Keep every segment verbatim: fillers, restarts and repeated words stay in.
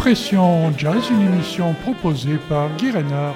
Impression Jazz, une émission proposée par Guy Reynard.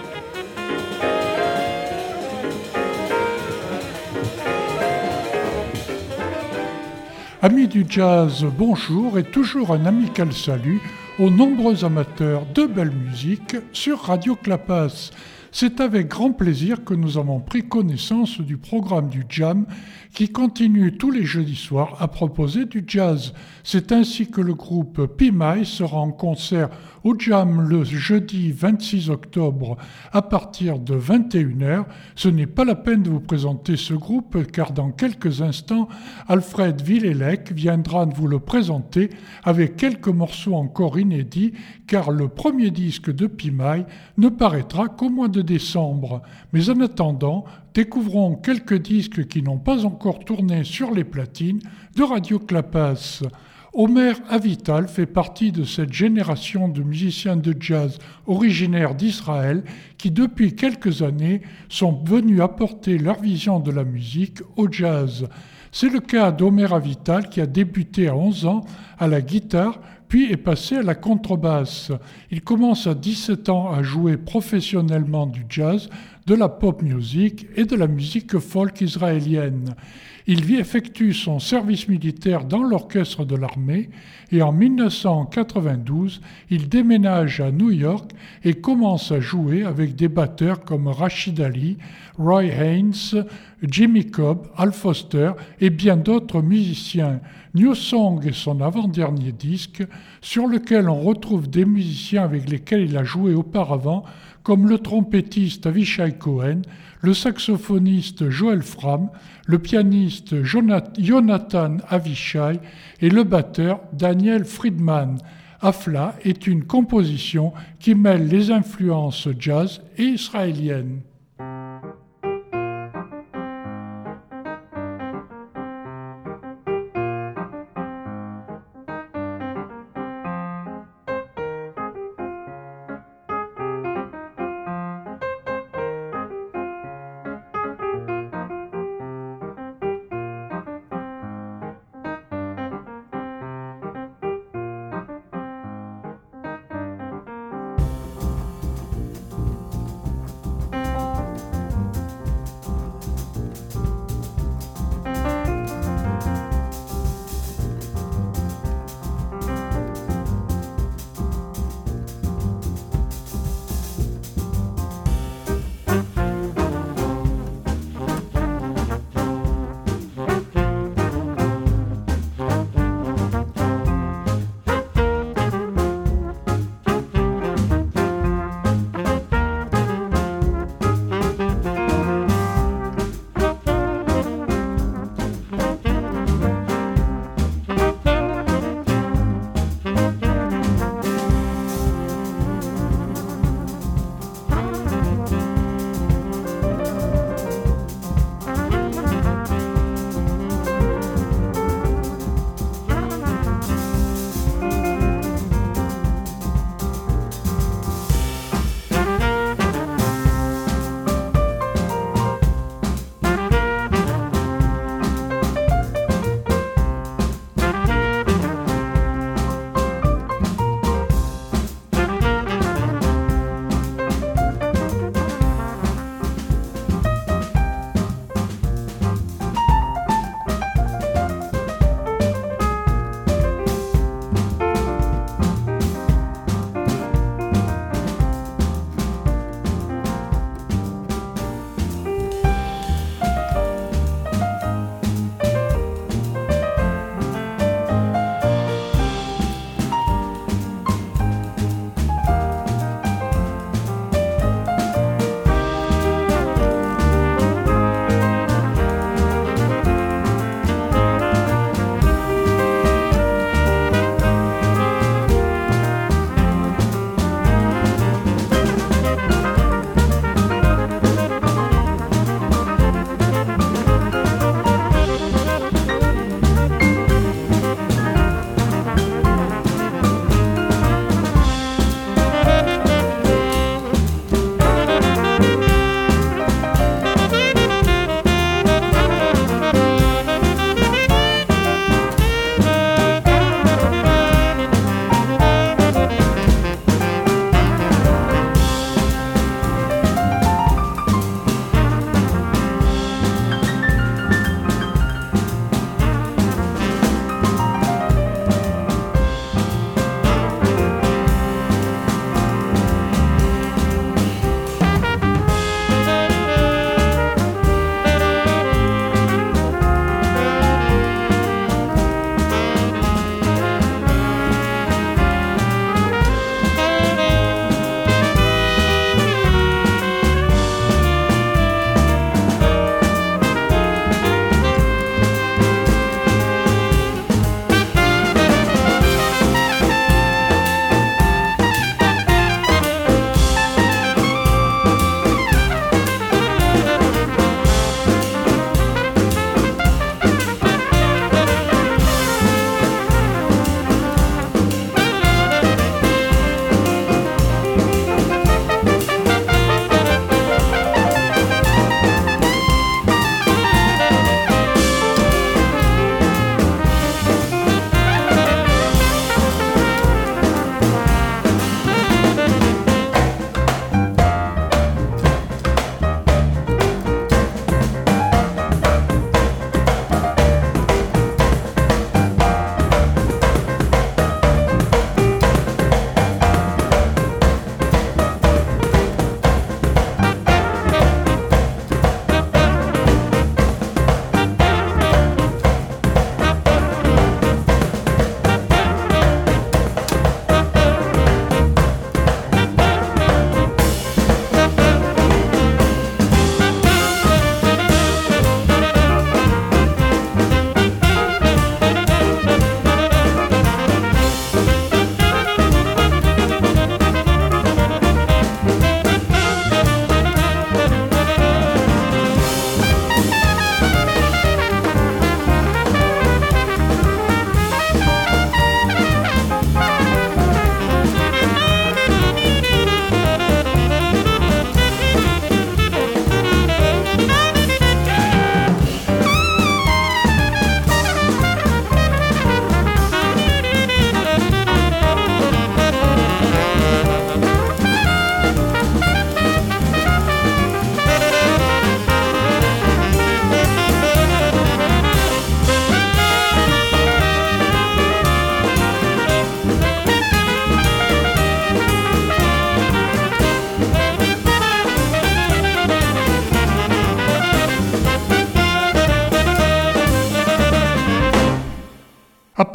Amis du jazz, bonjour et toujours un amical salut aux nombreux amateurs de belle musique sur Radio Clapas. C'est avec grand plaisir que nous avons pris connaissance du programme du Jam qui continue tous les jeudis soirs à proposer du jazz. C'est ainsi que le groupe P M I sera en concert au Jam le jeudi vingt-six octobre à partir de vingt et une heures. Ce n'est pas la peine de vous présenter ce groupe car dans quelques instants, Alfred Villelec viendra vous le présenter avec quelques morceaux encore inédits car le premier disque de P M I ne paraîtra qu'au mois de décembre. Mais en attendant, découvrons quelques disques qui n'ont pas encore tourné sur les platines de Radio Clapas. Omer Avital fait partie de cette génération de musiciens de jazz originaires d'Israël qui depuis quelques années sont venus apporter leur vision de la musique au jazz. C'est le cas d'Omer Avital qui a débuté à onze ans à la guitare puis est passé à la contrebasse. Il commence à dix-sept ans à jouer professionnellement du jazz, de la pop music et de la musique folk israélienne. Il y effectue son service militaire dans l'orchestre de l'armée et en dix-neuf cent quatre-vingt-douze, il déménage à New York et commence à jouer avec des batteurs comme Rashid Ali, Roy Haynes, Jimmy Cobb, Al Foster et bien d'autres musiciens. New Song est son avant-dernier disque sur lequel on retrouve des musiciens avec lesquels il a joué auparavant comme le trompettiste Avishai Cohen, le saxophoniste Joel Fram, le pianiste Jonathan Avishai et le batteur Daniel Friedman. Afla est une composition qui mêle les influences jazz et israéliennes.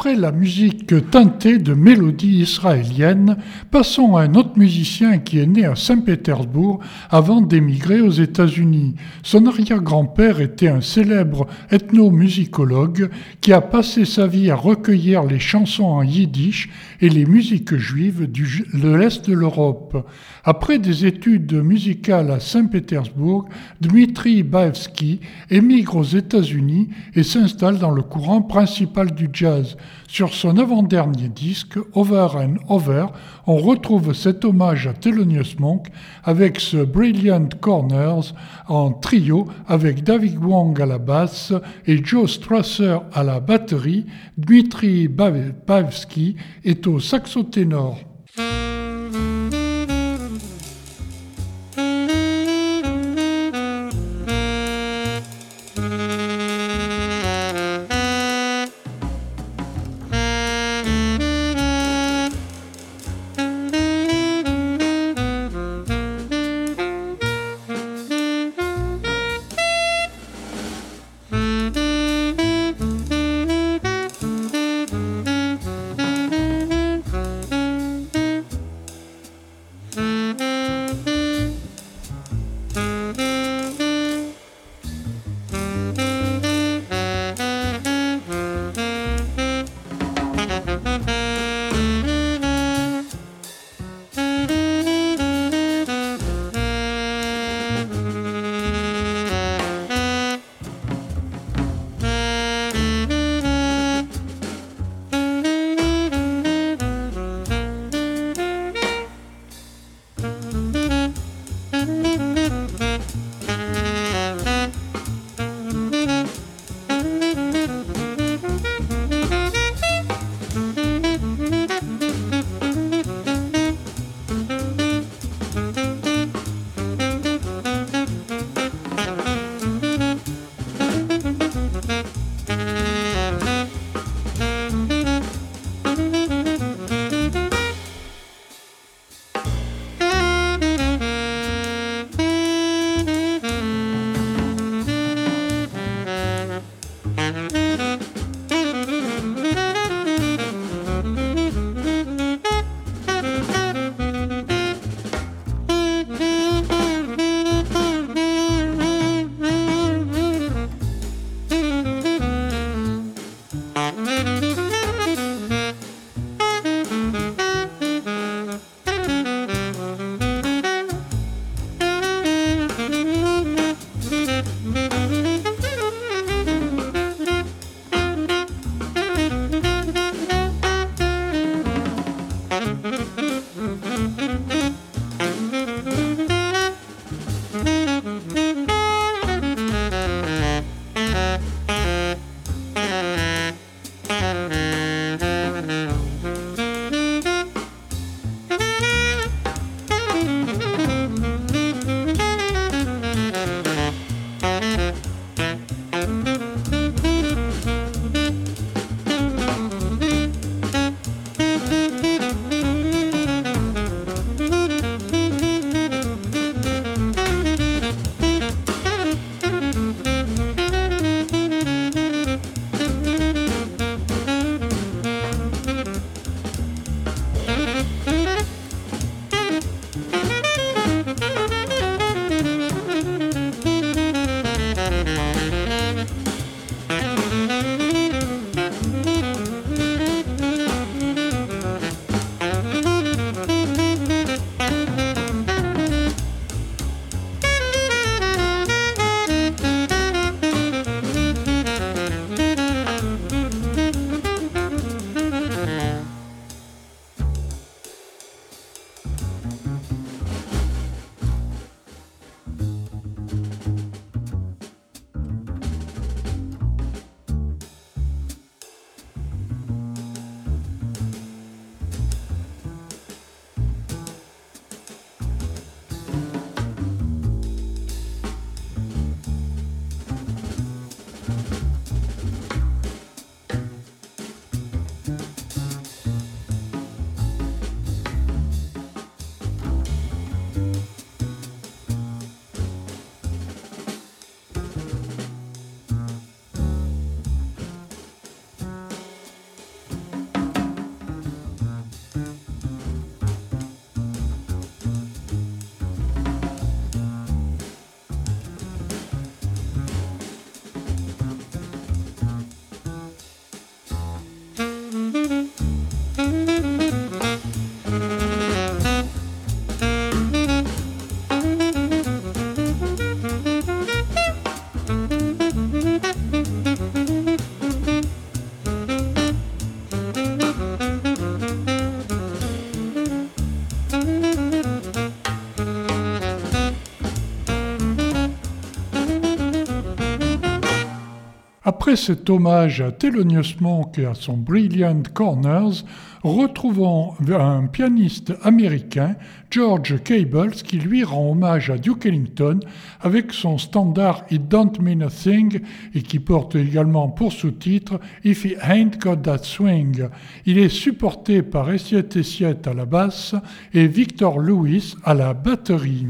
Après la musique teintée de mélodies israéliennes, passons à un autre musicien qui est né à Saint-Pétersbourg avant d'émigrer aux États-Unis. Son arrière-grand-père était un célèbre ethnomusicologue qui a passé sa vie à recueillir les chansons en yiddish et les musiques juives du, de l'Est de l'Europe. Après des études musicales à Saint-Pétersbourg, Dmitri Baevski émigre aux États-Unis et s'installe dans le courant principal du jazz. Sur son avant-dernier disque, Over and Over, on retrouve cet hommage à Thelonious Monk avec ce Brilliant Corners en trio avec David Wong à la basse et Joe Strasser à la batterie. Dmitri Baevski est au saxo ténor. Après cet hommage à Thelonious Monk et à son Brilliant Corners, retrouvons un pianiste américain, George Cables, qui lui rend hommage à Duke Ellington avec son standard It Don't Mean a Thing et qui porte également pour sous-titre If He Ain't Got That Swing. Il est supporté par Essiette Essiette à la basse et Victor Lewis à la batterie.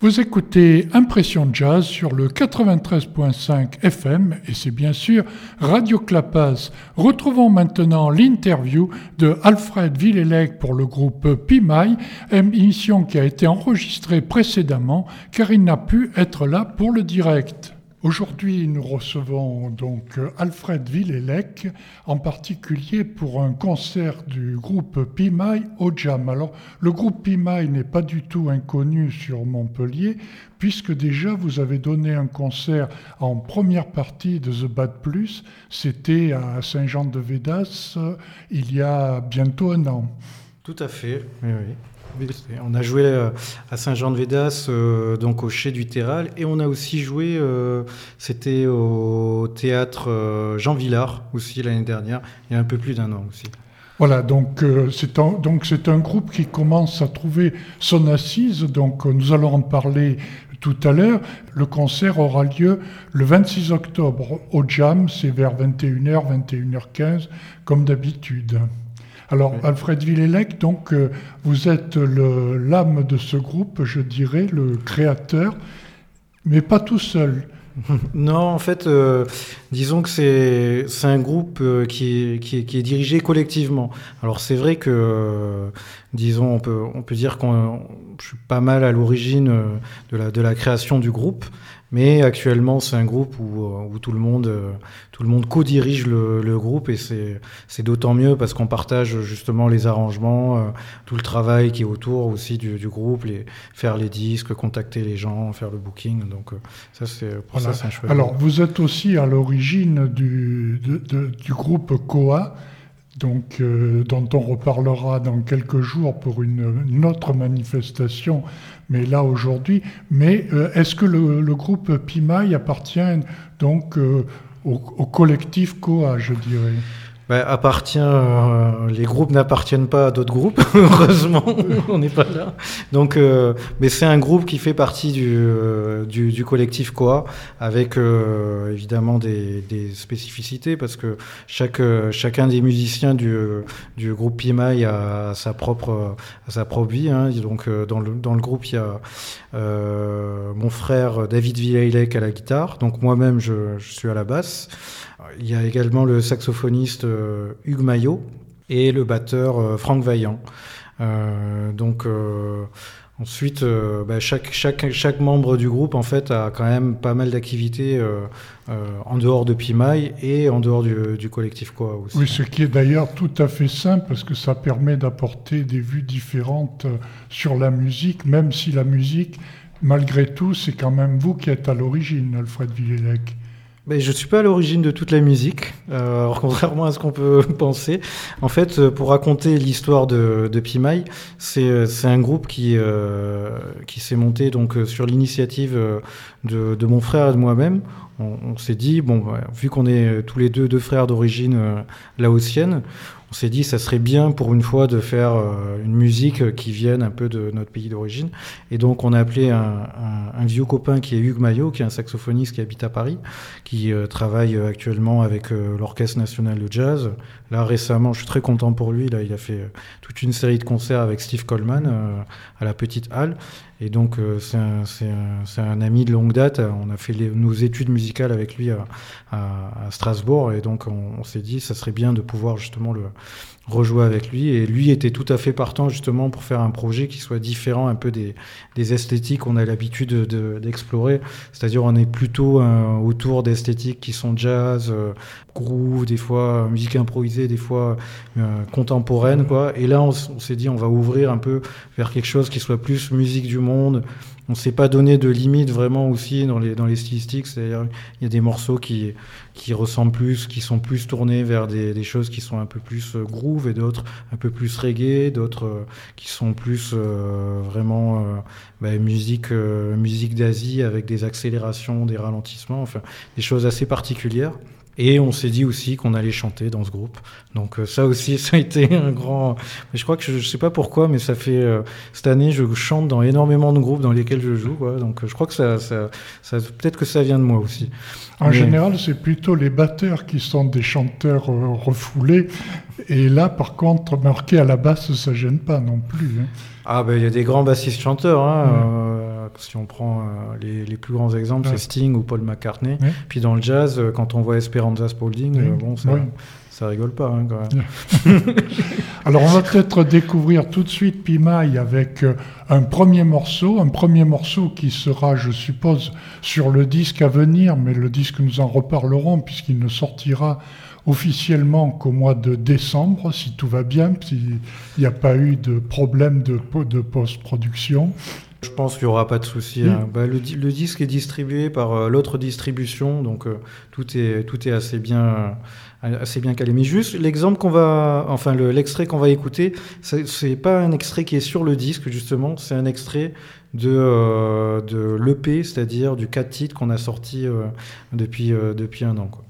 Vous écoutez Impression Jazz sur le quatre-vingt-treize virgule cinq F M et c'est bien sûr Radio Clapas. Retrouvons maintenant l'interview de Alfred Villelec pour le groupe Pimaille, émission qui a été enregistrée précédemment car il n'a pu être là pour le direct. Aujourd'hui, nous recevons donc Alfred Villelec, en particulier pour un concert du groupe Pimaille au Jam. Alors, le groupe Pimaille n'est pas du tout inconnu sur Montpellier, puisque déjà vous avez donné un concert en première partie de The Bad Plus. C'était à Saint-Jean-de-Védas il y a bientôt un an. Tout à fait, oui, oui. On a joué à Saint-Jean-de-Védas, euh, donc au Chai du Terral, et on a aussi joué, euh, c'était au théâtre euh, Jean Villard aussi l'année dernière, il y a un peu plus d'un an aussi. Voilà, donc euh, c'est un, donc c'est un groupe qui commence à trouver son assise, donc euh, nous allons en parler tout à l'heure. Le concert aura lieu le vingt-six octobre au Jam, c'est vers vingt et une heures, vingt et une heures quinze, comme d'habitude. Alors, oui. Alfred Villelec, donc, euh, vous êtes le, l'âme de ce groupe, je dirais, le créateur, mais pas tout seul. Non, en fait, euh, disons que c'est, c'est un groupe euh, qui, est, qui, est, qui est dirigé collectivement. Alors, c'est vrai que, euh, disons, on peut, on peut dire qu'on je suis pas mal à l'origine euh, de, la, de la création du groupe. Mais actuellement, c'est un groupe où, où tout le monde, tout le monde co-dirige le, le groupe et c'est, c'est d'autant mieux parce qu'on partage justement les arrangements, euh, tout le travail qui est autour aussi du, du groupe, les, faire les disques, contacter les gens, faire le booking. Donc ça, c'est pour voilà. ça, c'est un chouette. Alors, vous êtes aussi à l'origine du, de, de, du groupe Koa. Donc, euh, dont on reparlera dans quelques jours pour une, une autre manifestation, mais là aujourd'hui. Mais euh, est-ce que le, le groupe Pimaille appartient donc euh, au, au collectif Koa, je dirais ? Bah, appartient, euh, les groupes n'appartiennent pas à d'autres groupes, heureusement, on n'est pas là. Donc, euh, mais c'est un groupe qui fait partie du, euh, du, du collectif Koa, avec euh, évidemment des, des spécificités, parce que chaque, euh, chacun des musiciens du, du groupe Pimaille a sa propre, a sa propre vie. Hein. Donc, euh, dans le, dans le groupe, il y a euh, mon frère David Villelec à la guitare, donc moi-même, je, je suis à la basse. Il y a également le saxophoniste euh, Hugues Maillot et le batteur euh, Franck Vaillant. Euh, donc euh, ensuite, euh, bah, chaque, chaque, chaque membre du groupe en fait a quand même pas mal d'activités euh, euh, en dehors de Pimaille et en dehors du, du collectif Koa aussi. Oui, ce qui est d'ailleurs tout à fait simple parce que ça permet d'apporter des vues différentes sur la musique, même si la musique, malgré tout, c'est quand même vous qui êtes à l'origine, Alfred Villelec. Ben, je ne suis pas à l'origine de toute la musique, euh, alors, contrairement à ce qu'on peut penser. En fait, pour raconter l'histoire de, de Pimaille, c'est, c'est un groupe qui, euh, qui s'est monté donc, sur l'initiative de, de mon frère et de moi-même. On, on s'est dit, bon, vu qu'on est tous les deux deux frères d'origine euh, laotienne, on s'est dit ça serait bien pour une fois de faire euh, une musique qui vienne un peu de notre pays d'origine. Et donc on a appelé un, un, un vieux copain qui est Hugues Maillot, qui est un saxophoniste qui habite à Paris, qui euh, travaille actuellement avec euh, l'Orchestre National de Jazz. Là récemment, je suis très content pour lui, là il a fait euh, toute une série de concerts avec Steve Coleman euh, à la Petite Halle. Et donc, euh, c'est, un, c'est, un, c'est un ami de longue date. On a fait les, nos études musicales avec lui à, à, à Strasbourg. Et donc, on, on s'est dit, ça serait bien de pouvoir justement le rejouer avec lui. Et lui était tout à fait partant justement pour faire un projet qui soit différent un peu des, des esthétiques qu'on a l'habitude de, de, d'explorer. C'est-à-dire, on est plutôt euh, autour d'esthétiques qui sont jazz, euh, groove, des fois musique improvisée, des fois euh, contemporaine, quoi. Et là, on, on s'est dit, on va ouvrir un peu vers quelque chose qui soit plus musique du monde. On ne s'est pas donné de limite vraiment aussi dans les, dans les stylistiques. C'est-à-dire, il y a des morceaux qui, qui ressemblent plus, qui sont plus tournés vers des, des choses qui sont un peu plus euh, groove et d'autres un peu plus reggae, d'autres euh, qui sont plus euh, vraiment euh, bah, musique, euh, musique d'Asie avec des accélérations, des ralentissements, enfin des choses assez particulières. Et on s'est dit aussi qu'on allait chanter dans ce groupe. Donc euh, ça aussi, ça a été un grand... Mais je crois que je ne sais pas pourquoi, mais ça fait... Euh, cette année, je chante dans énormément de groupes dans lesquels je joue, quoi. Donc euh, je crois que ça, ça, ça... Peut-être que ça vient de moi aussi. En mais... général, c'est plutôt les batteurs qui sont des chanteurs euh, refoulés. Et là, par contre, marqué à la basse, ça ne gêne pas non plus. Hein. Ah ben, il y a des grands bassistes chanteurs. Hein. Mmh. Euh, si on prend euh, les, les plus grands exemples, ouais. c'est Sting ou Paul McCartney. Ouais. Puis dans le jazz, euh, quand on voit Esperanza Spalding, Oui. euh, bon, ça, Oui. ça rigole pas hein, quand même. Alors on va peut-être découvrir tout de suite Pimaille avec euh, un premier morceau, un premier morceau qui sera, je suppose, sur le disque à venir, mais le disque nous en reparlerons puisqu'il ne sortira officiellement qu'au mois de décembre, si tout va bien, s'il n'y a pas eu de problème de, de post-production. Je pense qu'il n'y aura pas de souci. Oui. Hein. Bah, le, le disque est distribué par euh, l'autre distribution, donc euh, tout est, tout est assez bien, euh, assez bien calé. Mais juste l'exemple qu'on va, enfin le, l'extrait qu'on va écouter, c'est, c'est pas un extrait qui est sur le disque justement, c'est un extrait de, euh, de l'E P, c'est-à-dire du quatre titres qu'on a sorti euh, depuis, euh, depuis un an, quoi.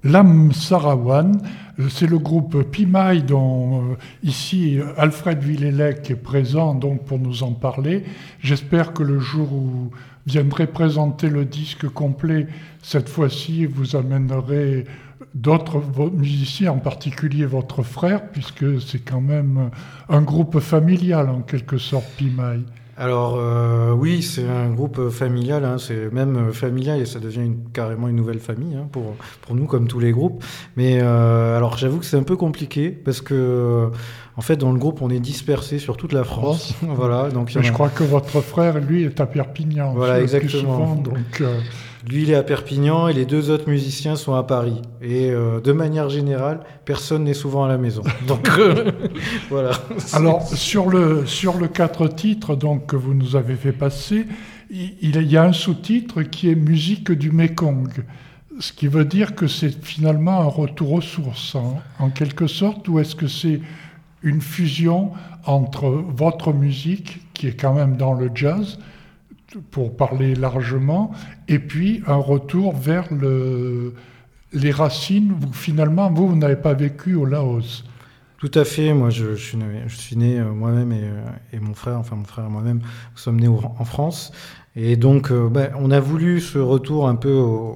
Lam Sarawan. C'est le groupe Pimaï dont euh, ici Alfred Villelec est présent donc pour nous en parler. J'espère que le jour où vous viendrez présenter le disque complet, cette fois-ci vous amènerez d'autres musiciens, en particulier votre frère, puisque c'est quand même un groupe familial en quelque sorte, Pimaï. Alors euh, oui, c'est un groupe familial, hein, c'est même familial et ça devient une, carrément une nouvelle famille hein, pour, pour nous comme tous les groupes. Mais euh, alors j'avoue que c'est un peu compliqué parce que en fait dans le groupe on est dispersé sur toute la France. Voilà, donc je a... crois que votre frère lui est à Perpignan. Voilà, exactement. Plus souvent, donc, euh... Lui, il est à Perpignan et les deux autres musiciens sont à Paris. Et euh, de manière générale, personne n'est souvent à la maison. Donc, euh, voilà. Alors, sur le, sur le quatre titres donc, que vous nous avez fait passer, il, il y a un sous-titre qui est « Musique du Mékong ». Ce qui veut dire que c'est finalement un retour aux sources, hein, en quelque sorte, ou est-ce que c'est une fusion entre votre musique, qui est quand même dans le jazz, pour parler largement, et puis un retour vers le, les racines. Vous, finalement, vous, vous n'avez pas vécu au Laos. Tout à fait. Moi, je, je suis né, je suis né euh, moi-même et, et mon frère, enfin mon frère et moi-même, nous sommes nés au, en France. Et donc, euh, ben, on a voulu ce retour un peu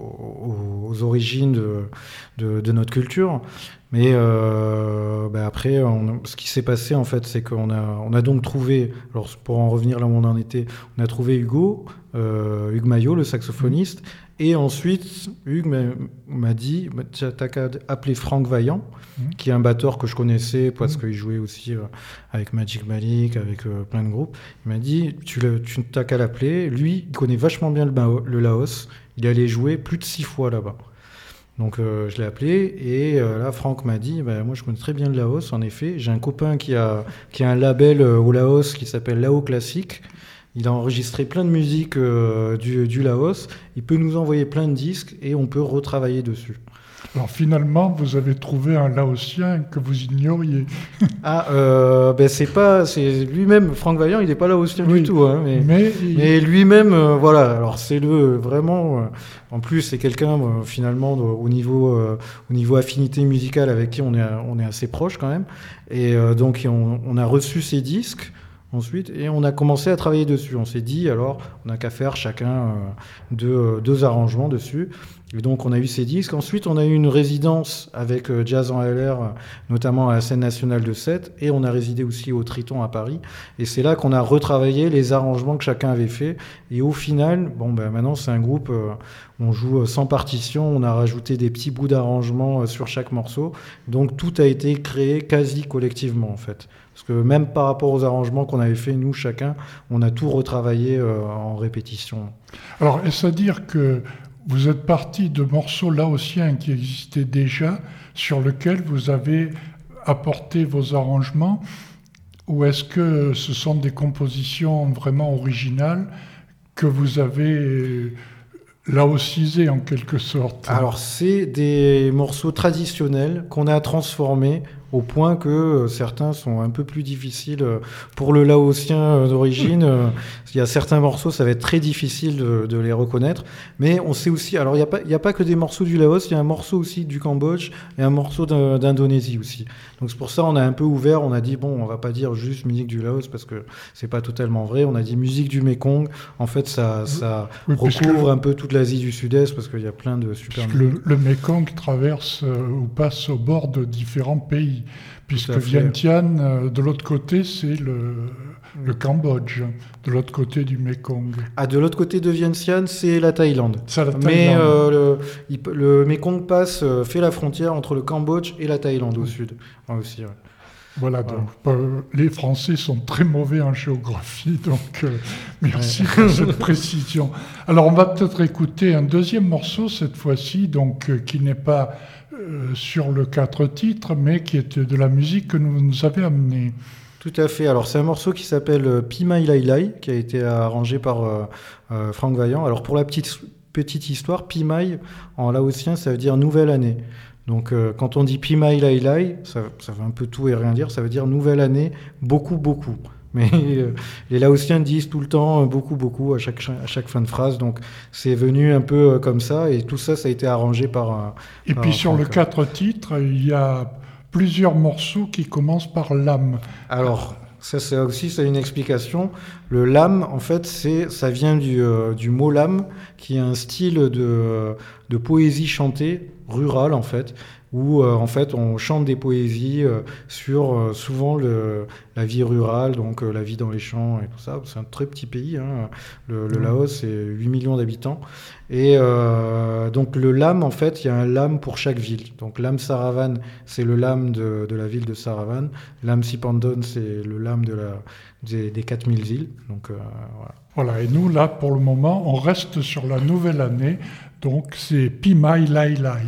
aux, aux origines de, de, de notre culture. Mais euh, ben après, on, ce qui s'est passé, en fait, c'est qu'on a, on a donc trouvé, alors pour en revenir là où on en était, on a trouvé Hugo, euh, Hugues Maillot, le saxophoniste, et ensuite, Hugues m'a, m'a dit, t'as qu'à appeler Franck Vaillant, mmh. qui est un batteur que je connaissais, parce mmh. qu'il jouait aussi euh, avec Magic Malik, avec euh, plein de groupes. Il m'a dit, tu, le, tu t'as qu'à l'appeler. Lui, il connaît vachement bien le, le Laos. Il allait jouer plus de six fois là-bas. Donc euh, je l'ai appelé et euh, là Franck m'a dit bah, moi je connais très bien le Laos en effet, j'ai un copain qui a, qui a un label euh, au Laos qui s'appelle Lao Classique, il a enregistré plein de musique euh, du, du Laos, il peut nous envoyer plein de disques et on peut retravailler dessus. Alors finalement, vous avez trouvé un Laotien que vous ignoriez. Ah, euh, ben c'est pas, c'est lui-même, Franck Vaillant, il n'est pas Laotien oui, du tout, hein, mais, mais, il... mais lui-même, euh, voilà. Alors c'est le vraiment. Euh, en plus, c'est quelqu'un euh, finalement de, au niveau, euh, au niveau affinité musicale avec qui on est, on est assez proche quand même. Et euh, donc on, on a reçu ses disques. Ensuite, et on a commencé à travailler dessus. On s'est dit, alors, on n'a qu'à faire chacun euh, deux, euh, deux arrangements dessus. Et donc, on a eu ces disques. Ensuite, on a eu une résidence avec euh, Jazz en L R, euh, notamment à la scène nationale de Sète. Et on a résidé aussi au Triton à Paris. Et c'est là qu'on a retravaillé les arrangements que chacun avait fait. Et au final, bon, ben, maintenant, c'est un groupe, euh, on joue sans partition. On a rajouté des petits bouts d'arrangement euh, sur chaque morceau. Donc, tout a été créé quasi collectivement, en fait. Parce que même par rapport aux arrangements qu'on avait fait, nous, chacun, on a tout retravaillé euh, en répétition. Alors, est-ce à dire que vous êtes parti de morceaux laotiens qui existaient déjà, sur lesquels vous avez apporté vos arrangements, ou est-ce que ce sont des compositions vraiment originales que vous avez laocisées en quelque sorte ? Alors, c'est des morceaux traditionnels qu'on a transformés au point que euh, certains sont un peu plus difficiles euh, pour le laotien euh, d'origine. Euh, il y a certains morceaux, ça va être très difficile de, de les reconnaître. Mais on sait aussi... Alors, il n'y a pas, il y a pas que des morceaux du Laos, il y a un morceau aussi du Cambodge et un morceau d'Indonésie aussi. Donc, c'est pour ça on a un peu ouvert. On a dit, bon, on va pas dire juste musique du Laos parce que c'est pas totalement vrai. On a dit musique du Mékong. En fait, ça, ça oui, recouvre le... un peu toute l'Asie du Sud-Est parce qu'il y a plein de super... Le, le Mékong traverse euh, ou passe au bord de différents pays. Puisque Vientiane, euh, de l'autre côté, c'est le, le Cambodge, de l'autre côté du Mékong. Ah, de l'autre côté de Vientiane, c'est la Thaïlande. C'est la Thaïlande. Mais euh, le, le Mékong passe, euh, fait la frontière entre le Cambodge et la Thaïlande au sud. Ah, aussi, ouais. Voilà, donc euh, les Français sont très mauvais en géographie, donc euh, merci ouais. pour cette précision. Alors, on va peut-être écouter un deuxième morceau, cette fois-ci, donc euh, qui n'est pas euh, sur le quatre titres, mais qui est de la musique que vous nous avez amenée. Tout à fait. Alors, c'est un morceau qui s'appelle euh, Pimaï Lai Lai, qui a été arrangé par euh, euh, Franck Vaillant. Alors, pour la petite, petite histoire, Pimaï, en laotien, ça veut dire nouvelle année. Donc, euh, quand on dit Pimaï Lai Lai, ça, ça veut un peu tout et rien dire. Ça veut dire nouvelle année, beaucoup, beaucoup. Mais euh, les Laotiens disent tout le temps beaucoup, beaucoup à chaque, à chaque fin de phrase. Donc c'est venu un peu euh, comme ça. Et tout ça, ça a été arrangé par un. Et par puis un sur le Franck. quatre titres, il y a plusieurs morceaux qui commencent par l'âme. Alors, ça c'est aussi c'est une explication. Le lam, en fait, c'est ça vient du, euh, du mot lam, qui est un style de, de poésie chantée rurale, en fait, où euh, en fait on chante des poésies euh, sur euh, souvent le, la vie rurale, donc euh, la vie dans les champs et tout ça. C'est un très petit pays, hein. Le, le Laos, c'est huit millions d'habitants. Et euh, donc le lam, en fait, il y a un lam pour chaque ville. Donc lam Saravan, c'est le lam de, de la ville de Saravan. Lam Sipandon, c'est le lam de la, des, des quatre mille îles. Donc euh, voilà. Voilà, et nous, là, pour le moment, on reste sur la nouvelle année, donc c'est Pimai Lai Lai.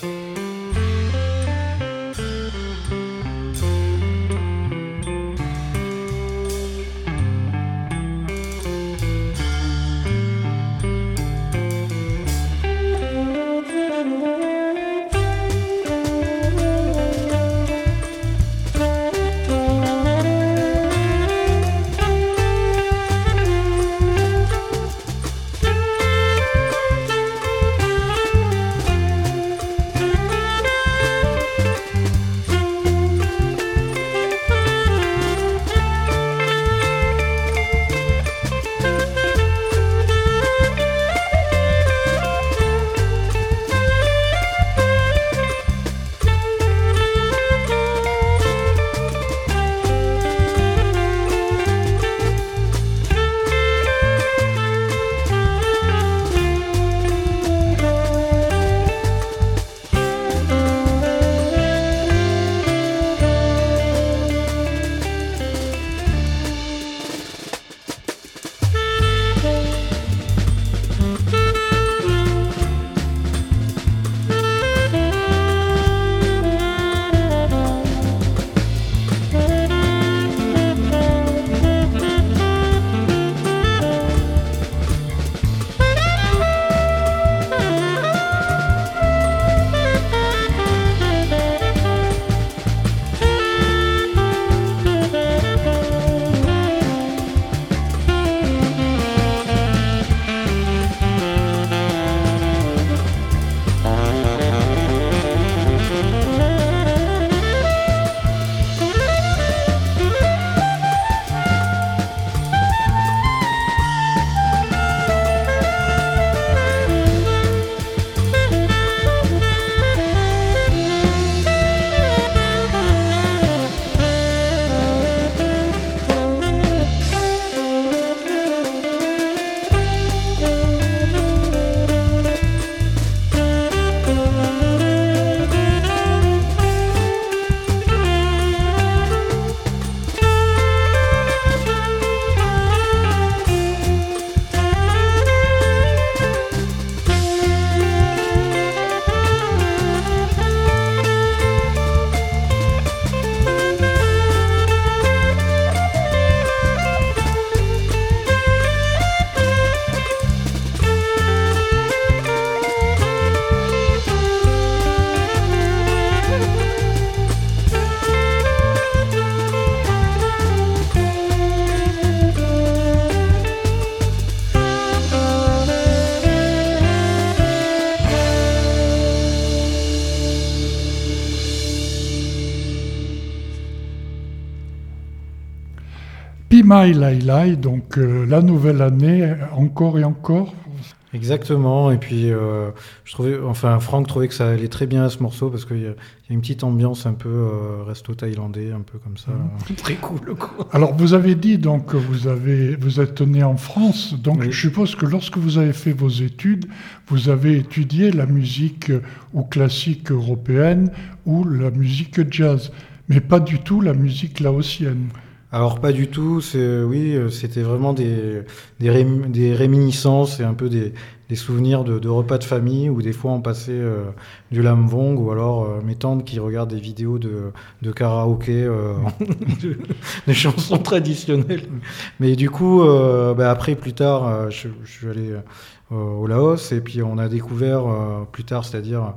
Pimai Lai Lai, donc euh, la nouvelle année, encore et encore. Exactement, et puis euh, je trouvais, enfin Franck trouvait que ça allait très bien à ce morceau parce qu'il y, y a une petite ambiance un peu euh, resto thaïlandais, un peu comme ça, mmh. Très cool quoi. Alors vous avez dit donc que vous avez, vous êtes né en France, donc oui. Je suppose que lorsque vous avez fait vos études, vous avez étudié la musique ou classique européenne ou la musique jazz, mais pas du tout la musique laotienne. Alors pas du tout, c'est, oui, c'était vraiment des, des, ré, des réminiscences et un peu des, des souvenirs de, de repas de famille où des fois on passait euh, du lamvong ou alors euh, mes tantes qui regardent des vidéos de, de karaoké, euh, de, de chansons traditionnelles. Mais du coup, euh, bah après plus tard, euh, je, je suis allé euh, au Laos et puis on a découvert euh, plus tard, c'est-à-dire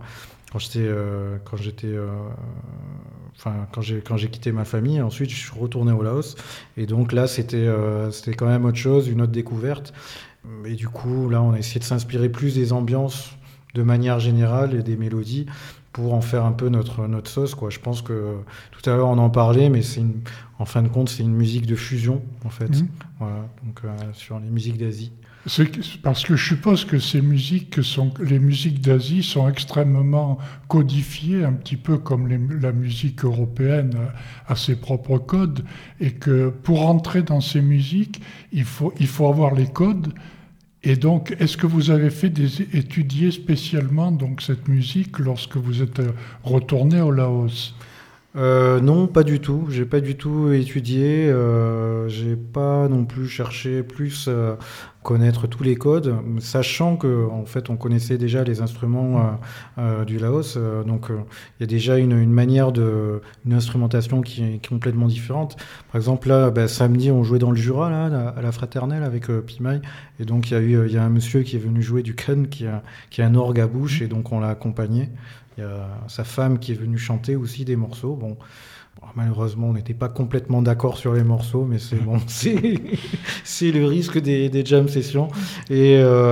quand j'étais, euh, quand j'étais, euh, enfin quand j'ai quand j'ai quitté ma famille. Ensuite, je suis retourné au Laos et donc là, c'était euh, c'était quand même autre chose, une autre découverte. Et du coup, là, on a essayé de s'inspirer plus des ambiances de manière générale et des mélodies pour en faire un peu notre notre sauce, quoi. Je pense que tout à l'heure on en parlait, mais c'est une, en fin de compte, c'est une musique de fusion en fait. Mmh. Voilà, donc euh, sur les musiques d'Asie. C'est parce que je suppose que ces musiques sont, les musiques d'Asie sont extrêmement codifiées, un petit peu comme les, la musique européenne a, a ses propres codes, et que pour entrer dans ces musiques, il faut, il faut avoir les codes. Et donc, est-ce que vous avez fait des, étudier spécialement donc, cette musique lorsque vous êtes retourné au Laos ? Euh, non, pas du tout. J'ai pas du tout étudié. Euh, j'ai pas non plus cherché plus euh, connaître tous les codes, sachant que en fait on connaissait déjà les instruments euh, euh, du Laos. Euh, donc il euh, y a déjà une, une manière de, une instrumentation qui est, qui est complètement différente. Par exemple là, bah, samedi on jouait dans le Jura là, à la Fraternelle avec euh, Pimaï, et donc il y a eu il y a un monsieur qui est venu jouer du khan qui a qui a un orgue à bouche, et donc on l'a accompagné. Il y a sa femme qui est venue chanter aussi des morceaux. Bon, malheureusement, on n'était pas complètement d'accord sur les morceaux, mais c'est bon, c'est, c'est le risque des, des jam sessions. Et,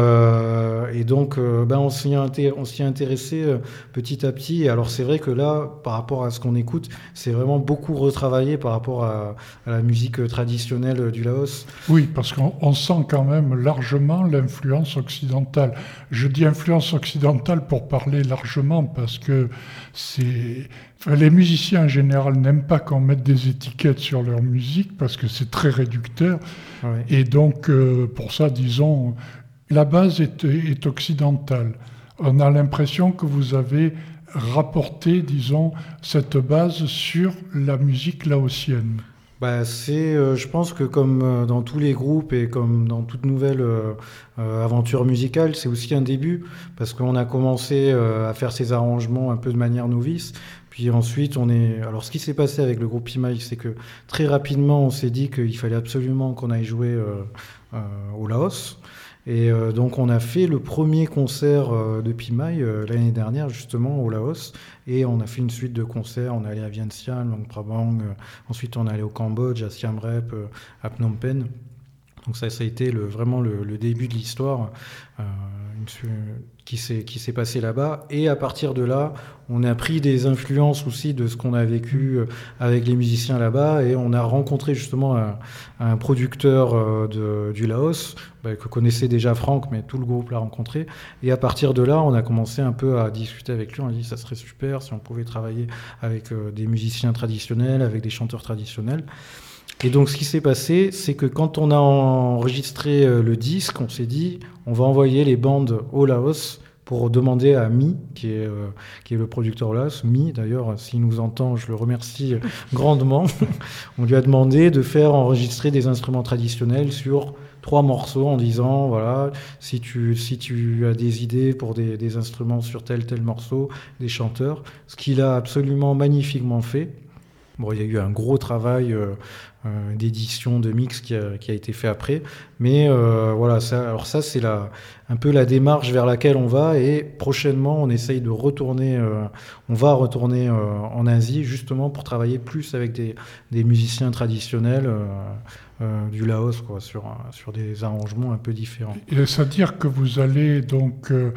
euh, et donc, euh, ben, on s'y, inté- on s'y est intéressé euh, petit à petit. Et alors, c'est vrai que là, par rapport à ce qu'on écoute, c'est vraiment beaucoup retravaillé par rapport à, à la musique traditionnelle du Laos. Oui, parce qu'on on sent quand même largement l'influence occidentale. Je dis influence occidentale pour parler largement, parce que c'est... Enfin, les musiciens en général n'aiment pas qu'on mette des étiquettes sur leur musique parce que c'est très réducteur. Ouais. Et donc, euh, pour ça, disons, la base est, est occidentale. On a l'impression que vous avez rapporté, disons, cette base sur la musique laotienne. Bah, c'est, euh, je pense que comme euh, dans tous les groupes et comme dans toute nouvelle euh, euh, aventure musicale, c'est aussi un début, parce qu'on a commencé euh, à faire ces arrangements un peu de manière novice. Puis ensuite, on est. Alors, ce qui s'est passé avec le groupe Pimaï, c'est que très rapidement, on s'est dit qu'il fallait absolument qu'on aille jouer euh, euh, au Laos. Et euh, donc, on a fait le premier concert euh, de Pimaï euh, l'année dernière, justement, au Laos. Et on a fait une suite de concerts. On est allé à Vientiane, Luang Prabang. Euh, ensuite, on est allé au Cambodge, à Siem Reap, euh, à Phnom Penh. Donc ça, ça a été le, vraiment le, le début de l'histoire euh, une, qui, s'est, qui s'est passé là-bas. Et à partir de là, on a pris des influences aussi de ce qu'on a vécu avec les musiciens là-bas. Et on a rencontré justement un, un producteur euh, de, du Laos, bah, que connaissait déjà Franck, mais tout le groupe l'a rencontré. Et à partir de là, on a commencé un peu à discuter avec lui. On a dit ça serait super si on pouvait travailler avec euh, des musiciens traditionnels, avec des chanteurs traditionnels. Et donc, ce qui s'est passé, c'est que quand on a enregistré le disque, on s'est dit, on va envoyer les bandes au Laos pour demander à Mi, qui est, euh, qui est le producteur Laos. Mi, d'ailleurs, s'il nous entend, je le remercie grandement. On lui a demandé de faire enregistrer des instruments traditionnels sur trois morceaux en disant, voilà, si tu, si tu as des idées pour des, des instruments sur tel, tel morceau, des chanteurs, ce qu'il a absolument magnifiquement fait. Bon, il y a eu un gros travail euh, euh, d'édition, de mix qui a, qui a été fait après, mais euh, voilà. Ça, alors ça, c'est la, un peu la démarche vers laquelle on va, et prochainement, on essaye de retourner. Euh, on va retourner euh, en Asie justement pour travailler plus avec des, des musiciens traditionnels euh, euh, du Laos, quoi, sur sur des arrangements un peu différents. Et c'est-à-dire que vous allez donc euh,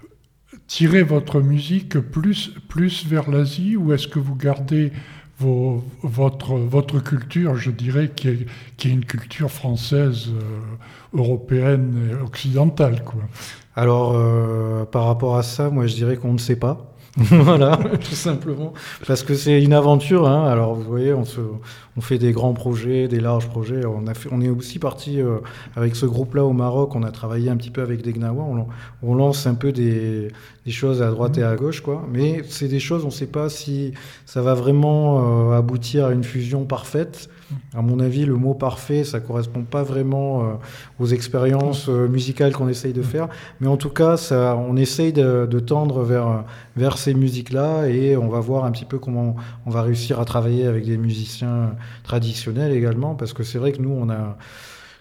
tirer votre musique plus plus vers l'Asie, ou est-ce que vous gardez Vos, votre, votre culture, je dirais, qui est, qui est une culture française, euh, européenne et occidentale, quoi. Alors, euh, par rapport à ça, moi, je dirais qu'on ne sait pas. Voilà, tout simplement. Parce que c'est une aventure, hein. Alors, vous voyez, on, se, on fait des grands projets, des larges projets. On, a fait, on est aussi parti euh, avec ce groupe-là au Maroc. On a travaillé un petit peu avec des Gnawa. On, on lance un peu des, des choses à droite et à gauche, quoi. Mais c'est des choses, on ne sait pas si ça va vraiment euh, aboutir à une fusion parfaite. À mon avis, le mot parfait, ça correspond pas vraiment euh, aux expériences euh, musicales qu'on essaye de faire. Mais en tout cas, ça, on essaye de, de tendre vers, vers ces musiques-là, et on va voir un petit peu comment on va réussir à travailler avec des musiciens traditionnels également, parce que c'est vrai que nous, on a,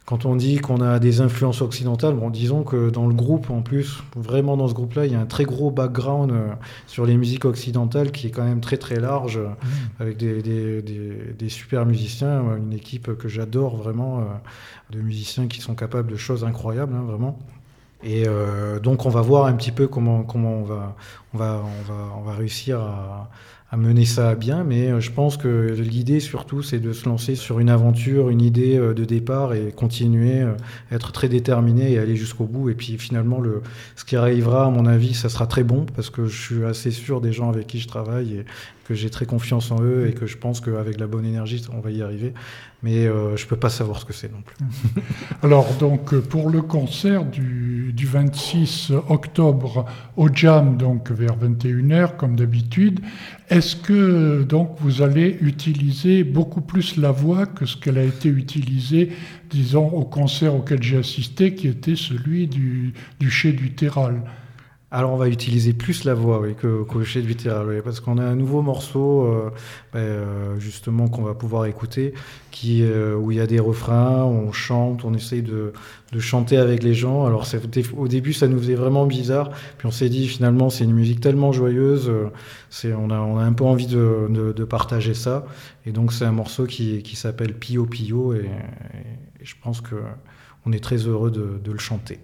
Quand on dit qu'on a des influences occidentales, bon, disons que dans le groupe, en plus, vraiment dans ce groupe-là, il y a un très gros background euh, sur les musiques occidentales qui est quand même très très large, euh, mmh. avec des, des, des, des super musiciens, une équipe que j'adore vraiment, euh, de musiciens qui sont capables de choses incroyables, hein, vraiment. Et euh, donc on va voir un petit peu comment, comment on, va, on, va, on, va, on va réussir à... à mener ça à bien, mais je pense que l'idée surtout c'est de se lancer sur une aventure, une idée de départ et continuer, être très déterminé et aller jusqu'au bout. Et puis finalement, le, ce qui arrivera, à mon avis, ça sera très bon parce que je suis assez sûr des gens avec qui je travaille et que j'ai très confiance en eux et que je pense qu'avec la bonne énergie, on va y arriver. Mais euh, je ne peux pas savoir ce que c'est non plus. Alors, donc, pour le concert du, du vingt-six octobre au Jam, donc vers vingt et une heures, comme d'habitude, est-ce que donc, vous allez utiliser beaucoup plus la voix que ce qu'elle a été utilisée, disons, au concert auquel j'ai assisté, qui était celui du, du Chai du Terral ? Alors on va utiliser plus la voix oui, que, qu'au Chai du Terral, oui, parce qu'on a un nouveau morceau euh, euh, justement qu'on va pouvoir écouter, qui, euh, où il y a des refrains, on chante, on essaye de, de chanter avec les gens. Alors c'est, au début ça nous faisait vraiment bizarre, puis on s'est dit finalement c'est une musique tellement joyeuse, c'est, on, a, on a un peu envie de, de, de partager ça, et donc c'est un morceau qui, qui s'appelle Pio Pio, et, et, et je pense qu'on est très heureux de, de le chanter.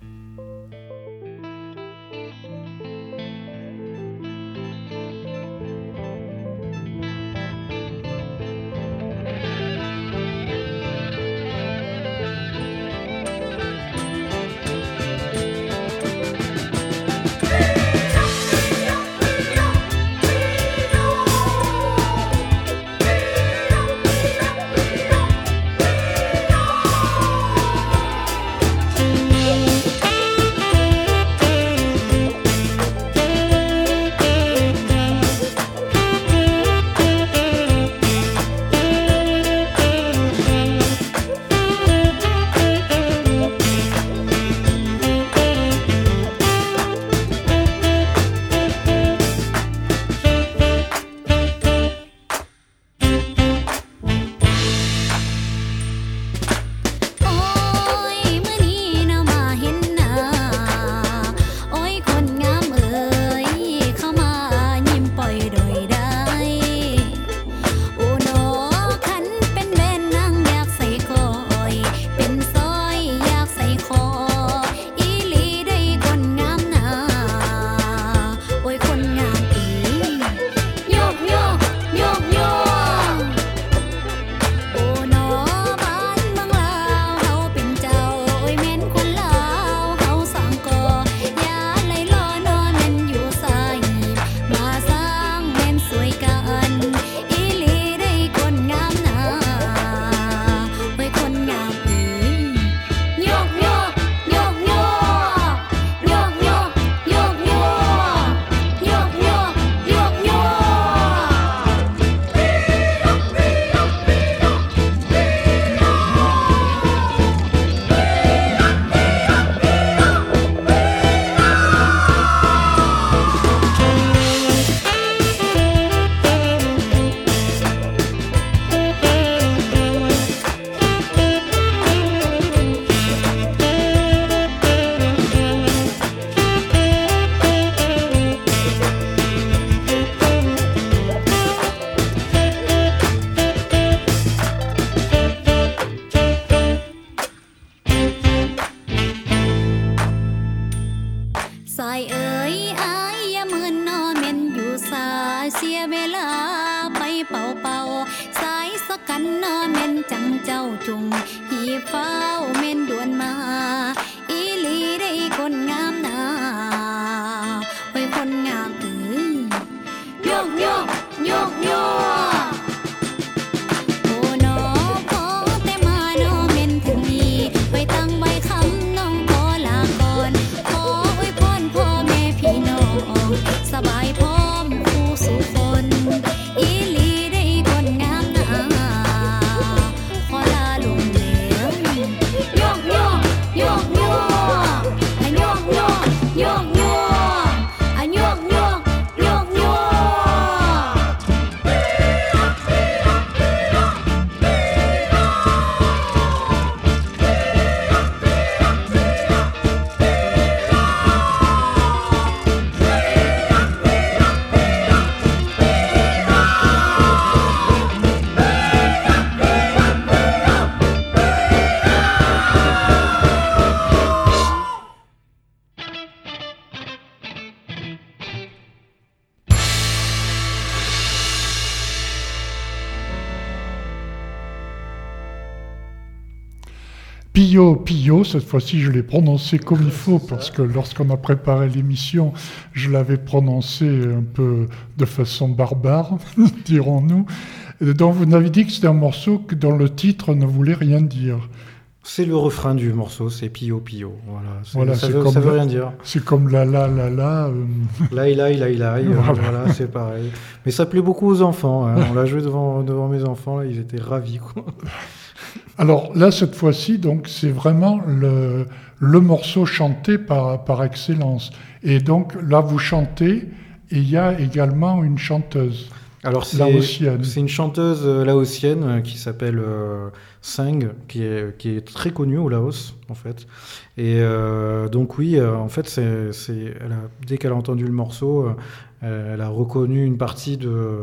Yo Pio Pio, cette fois-ci je l'ai prononcé comme il faut, parce que lorsqu'on a préparé l'émission, je l'avais prononcé un peu de façon barbare, dirons-nous. Et donc vous m'avez dit que c'était un morceau dont le titre ne voulait rien dire. C'est le refrain du morceau, c'est Pio Pio. Voilà, c'est, voilà, ça, c'est veut, comme ça veut la, rien dire. C'est comme la la la la. Euh... Lai lai lai lai, euh, voilà. voilà, c'est pareil. Mais ça plaît beaucoup aux enfants. Hein. On l'a joué devant, devant mes enfants, là, ils étaient ravis. Quoi. Alors là, cette fois-ci, donc, c'est vraiment le, le morceau chanté par, par excellence. Et donc là, vous chantez, et il y a également une chanteuse. Alors c'est, laotienne. C'est une chanteuse laotienne euh, qui s'appelle euh, Seng, qui est, qui est très connue au Laos en fait. Et euh, donc oui, euh, en fait, c'est, c'est, elle a, dès qu'elle a entendu le morceau, euh, elle a reconnu une partie de,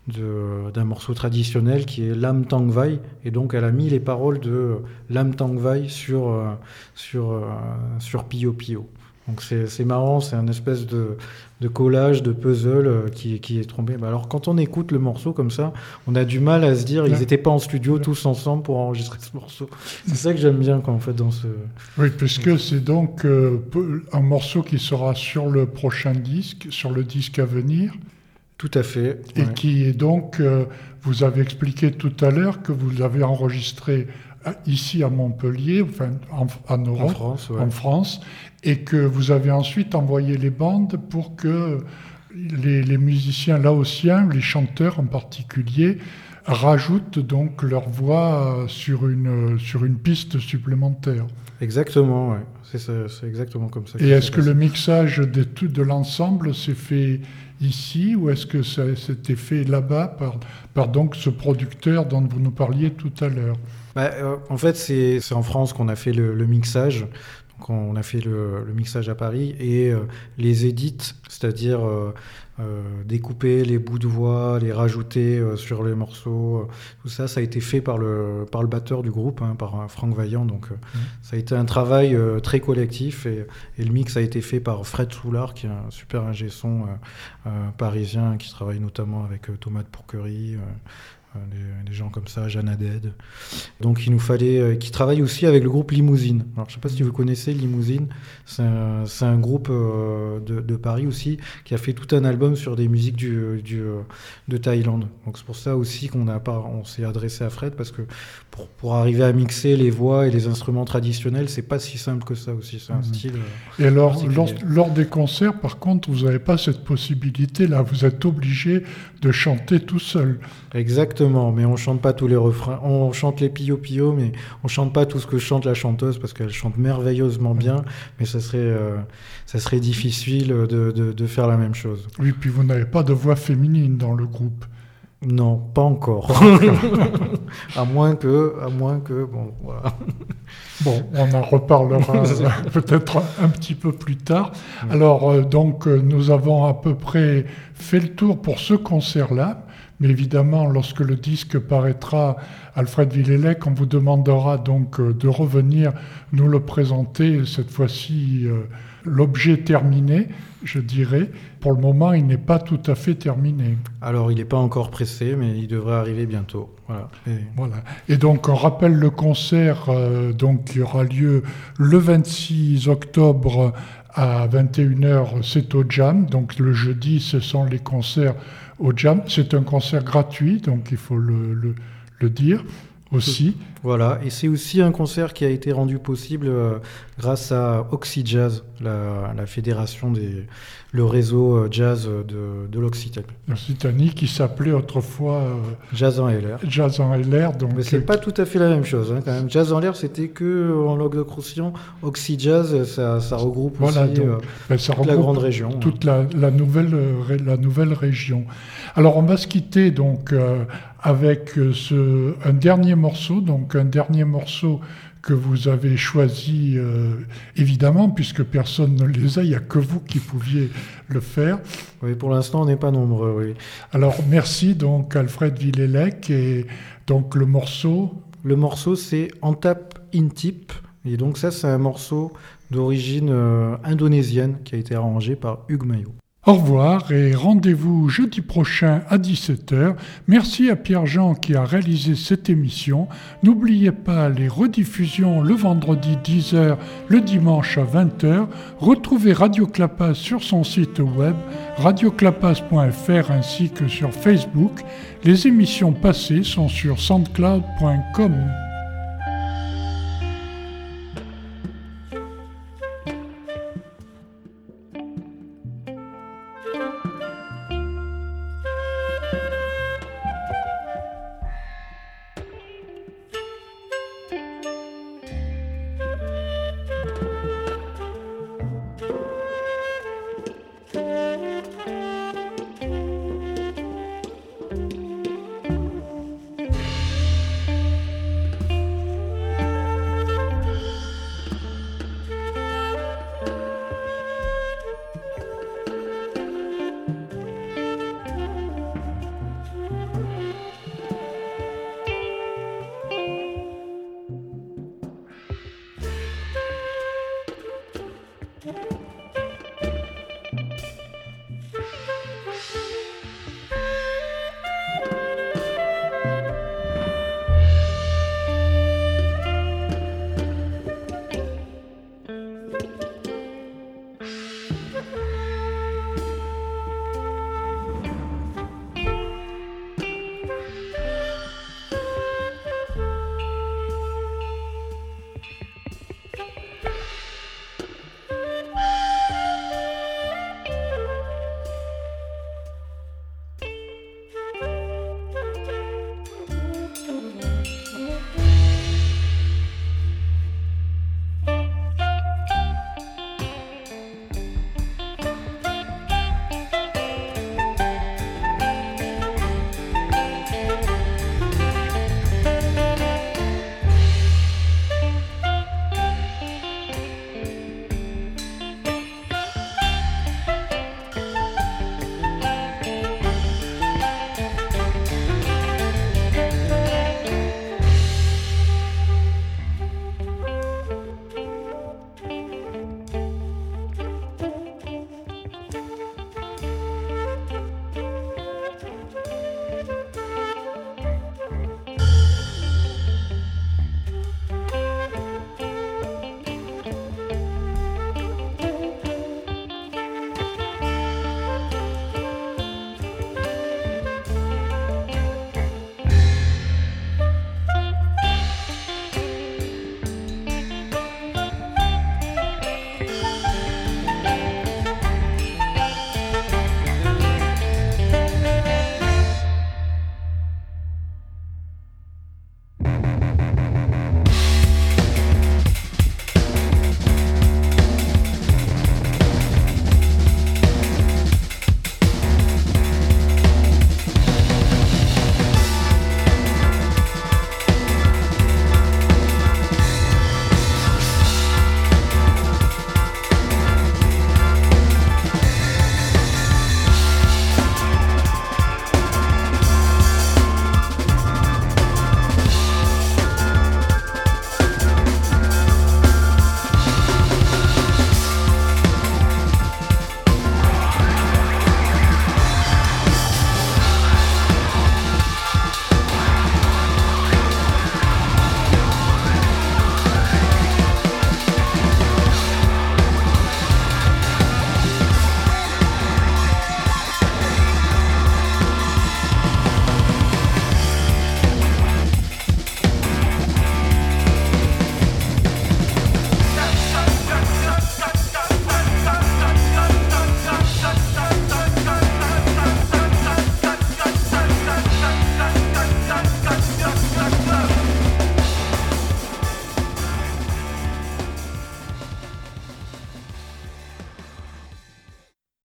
de, d'un morceau traditionnel qui est Lam Tang Vai, et donc elle a mis les paroles de Lam Tang Vai sur, euh, sur, euh, sur Pio Pio. Donc c'est, c'est marrant, c'est un espèce de, de collage, de puzzle euh, qui, qui est trompé. Bah alors quand on écoute le morceau comme ça, on a du mal à se dire ils n'étaient pas en studio tous ensemble pour enregistrer ce morceau. C'est ça que j'aime bien quand on fait dans ce... Oui, puisque c'est donc euh, un morceau qui sera sur le prochain disque, sur le disque à venir. Tout à fait. Et ouais. qui est donc, euh, vous avez expliqué tout à l'heure que vous l'avez enregistré ici à Montpellier, enfin en, en Europe, en France, ouais. en France, et que vous avez ensuite envoyé les bandes pour que les, les musiciens laotiens, les chanteurs en particulier, rajoutent donc leur voix sur une, sur une piste supplémentaire. Exactement, ouais. c'est, ça, c'est exactement comme ça. Et est-ce que passé. Le mixage de, tout, de l'ensemble s'est fait ici, ou est-ce que ça s'était fait là-bas par, par donc ce producteur dont vous nous parliez tout à l'heure? Bah, euh, en fait, c'est, c'est en France qu'on a fait le, le mixage. Donc, on a fait le, le mixage à Paris et euh, les edits, c'est-à-dire euh, euh, découper les bouts de voix, les rajouter euh, sur les morceaux, euh, tout ça, ça a été fait par le, par le batteur du groupe, hein, par Franck Vaillant. Donc, euh, mmh. ça a été un travail euh, très collectif et, et le mix a été fait par Fred Soulard, qui est un super ingé son euh, euh, parisien qui travaille notamment avec euh, Thomas de Pourquerie. Euh, Des, des gens comme ça, Jeanne Haddad. Donc il nous fallait, euh, qui travaille aussi avec le groupe Limousine. Alors je ne sais pas si vous connaissez Limousine, c'est un, c'est un groupe euh, de, de Paris aussi qui a fait tout un album sur des musiques du, du, de Thaïlande. Donc c'est pour ça aussi qu'on a pas, on s'est adressé à Fred, parce que pour, pour arriver à mixer les voix et les instruments traditionnels, c'est pas si simple que ça aussi. C'est un mmh. style. Et alors lors, lors des concerts, par contre, vous n'avez pas cette possibilité-là. Vous êtes obligé de chanter tout seul. Exactement, mais on chante pas tous les refrains. On chante les Pio Pio, mais on chante pas tout ce que chante la chanteuse, parce qu'elle chante merveilleusement bien, mais ça serait, euh, ça serait difficile de, de, de faire la même chose. Oui, puis vous n'avez pas de voix féminine dans le groupe. Non, pas encore. à moins que, à moins que, bon, voilà. Bon, on en reparlera peut-être un petit peu plus tard. Alors, euh, donc, euh, nous avons à peu près fait le tour pour ce concert-là. Mais évidemment, lorsque le disque paraîtra, Alfred Villelec, on vous demandera donc de revenir nous le présenter, cette fois-ci euh, l'objet terminé, je dirais. Pour le moment, il n'est pas tout à fait terminé. Alors, il n'est pas encore pressé, mais il devrait arriver bientôt. Voilà. Et, voilà. Et donc, on rappelle le concert euh, donc, qui aura lieu le vingt-six octobre à vingt et une heures, c'est au Jam. Donc, le jeudi, ce sont les concerts au Jam. C'est un concert gratuit, donc il faut le, le, le dire aussi. Voilà, et c'est aussi un concert qui a été rendu possible euh, grâce à OxyJazz, la, la fédération des, le réseau jazz de, de l'Occitanie. L'Occitanie qui s'appelait autrefois euh, Jazz en L R. Jazz en L R. Donc, mais c'est euh, pas tout à fait la même chose, hein, quand même. Jazz en L R, c'était que en Languedoc-Roussillon. OxyJazz, ça, ça regroupe voilà, aussi donc, euh, ben, ça toute regroupe la grande région. Toute hein. la, la, nouvelle, la nouvelle région. Alors, on va se quitter donc euh, avec ce, un dernier morceau, donc un dernier morceau que vous avez choisi, euh, évidemment, puisque personne ne les a, il n'y a que vous qui pouviez le faire. Oui, pour l'instant, on n'est pas nombreux, oui. Alors, merci donc Alfred Villelec, et donc le morceau... Le morceau, c'est Antap Intip, et donc ça, c'est un morceau d'origine euh, indonésienne qui a été arrangé par Hugues Maillot. Au revoir et rendez-vous jeudi prochain à dix-sept heures. Merci à Pierre-Jean qui a réalisé cette émission. N'oubliez pas les rediffusions le vendredi dix heures, le dimanche à vingt heures. Retrouvez Radio Clapas sur son site web radio clapas point f r ainsi que sur Facebook. Les émissions passées sont sur soundcloud point com.